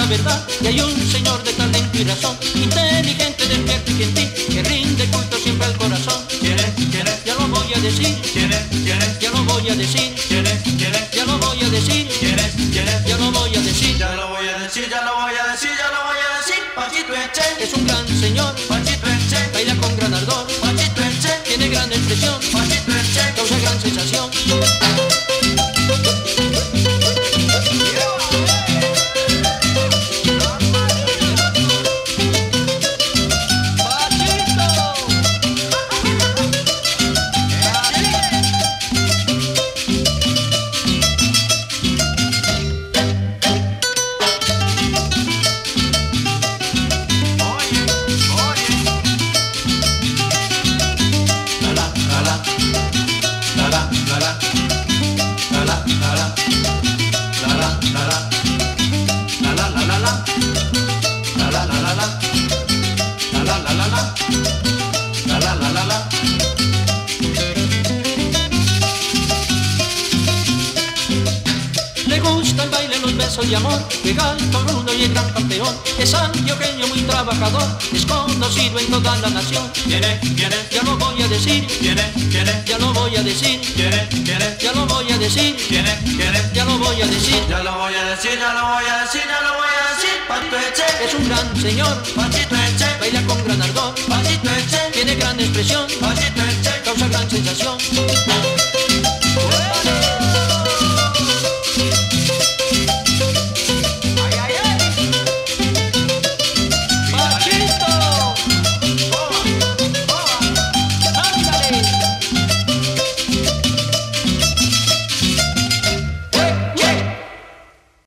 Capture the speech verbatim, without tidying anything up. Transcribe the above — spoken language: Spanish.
verdad que hay un señor de talento y razón, inteligente, despierto y gentil, que rinde culto siempre al corazón. ¿Quién es? ¿Quién es? Ya lo voy a decir. ¿Quién es? ¿Quién es? Ya lo voy a decir. ¿Quién es? ¿Quién es? Ya lo voy a decir. ¿Quién es? ¿Quién es? Ya lo voy a decir. Ya lo voy a decir, ya lo voy a decir, ya lo voy a decir. Panchito Eche, Es un gran señor, Panchito Eche, baila con gran ardor, Panchito Eche, tiene gran expresión, Panchito Eche. causa gran sensación. Le gusta el baile, los besos de amor, llega al mundo y el gran campeón. Es antioqueño muy trabajador, es conocido en toda la nación. ¿Quién es? ¿Quién es? Ya lo voy a decir. ¿Quién es? ¿Quién es? Ya lo voy a decir. ¿Quién es? ¿Quién es? Ya lo voy a decir. ¿Quién es? ¿Quién es? Ya lo voy a decir. Ya lo voy a decir, ya lo voy a decir, ya lo voy a decir. Panchito Eche, Es un gran señor, Panchito Eche, baila con gran ardor, Panchito Eche, tiene gran expresión, Panchito Eche. causa gran sensación.